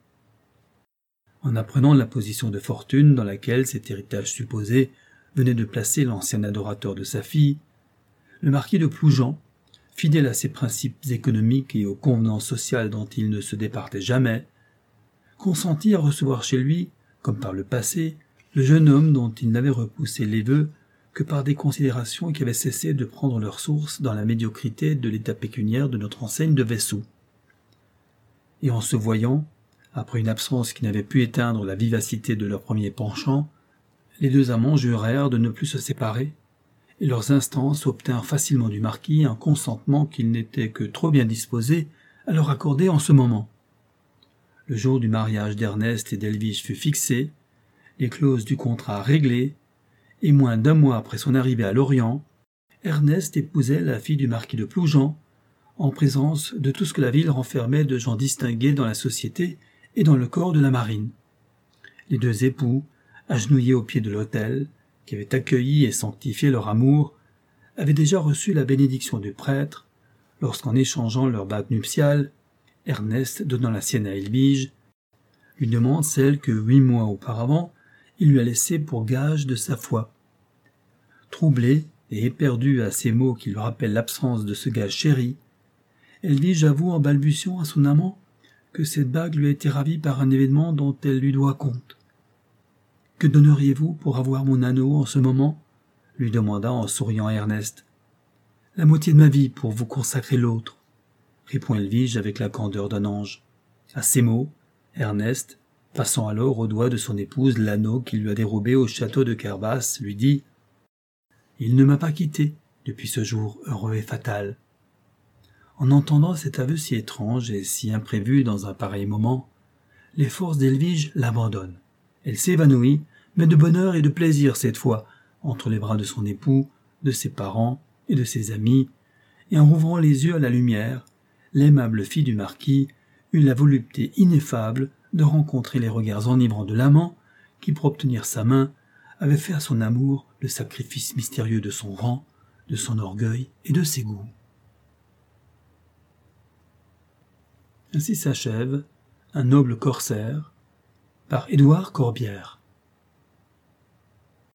En apprenant la position de fortune dans laquelle cet héritage supposé venait de placer l'ancien adorateur de sa fille, le marquis de Ploujean, fidèle à ses principes économiques et aux convenances sociales dont il ne se départait jamais, consentit à recevoir chez lui, comme par le passé, le jeune homme dont il n'avait repoussé les vœux que par des considérations qui avaient cessé de prendre leur source dans la médiocrité de l'état pécuniaire de notre enseigne de vaisseau. Et en se voyant, après une absence qui n'avait pu éteindre la vivacité de leur premier penchant, les deux amants jurèrent de ne plus se séparer, et leurs instances obtinrent facilement du marquis un consentement qu'il n'était que trop bien disposé à leur accorder en ce moment. Le jour du mariage d'Ernest et d'Edwige fut fixé, les clauses du contrat réglées, et moins d'un mois après son arrivée à Lorient, Ernest épousait la fille du marquis de Ploujean, en présence de tout ce que la ville renfermait de gens distingués dans la société et dans le corps de la marine. Les deux époux, agenouillés au pied de l'autel, qui avait accueilli et sanctifié leur amour, avaient déjà reçu la bénédiction du prêtre, lorsqu'en échangeant leur bague nuptiale, Ernest, donnant la sienne à Edwige, lui demande celle que huit mois auparavant il lui a laissée pour gage de sa foi. Troublé et éperdu à ces mots qui lui rappellent l'absence de ce gage chéri, Edwige avoue en balbutiant à son amant que cette bague lui a été ravie par un événement dont elle lui doit compte. « Que donneriez-vous pour avoir mon anneau en ce moment ?» lui demanda en souriant Ernest. « La moitié de ma vie pour vous consacrer l'autre, » répond Edwige avec la candeur d'un ange. À ces mots, Ernest, passant alors au doigt de son épouse l'anneau qu'il lui a dérobé au château de Kerbas, lui dit « Il ne m'a pas quitté depuis ce jour heureux et fatal. » En entendant cet aveu si étrange et si imprévu dans un pareil moment, les forces d'Elvige l'abandonnent. Elle s'évanouit, mais de bonheur et de plaisir cette fois, entre les bras de son époux, de ses parents et de ses amis, et en rouvrant les yeux à la lumière, l'aimable fille du marquis eut la volupté ineffable de rencontrer les regards enivrants de l'amant qui, pour obtenir sa main, avait fait à son amour le sacrifice mystérieux de son rang, de son orgueil et de ses goûts. Ainsi s'achève Un noble corsaire par Édouard Corbière.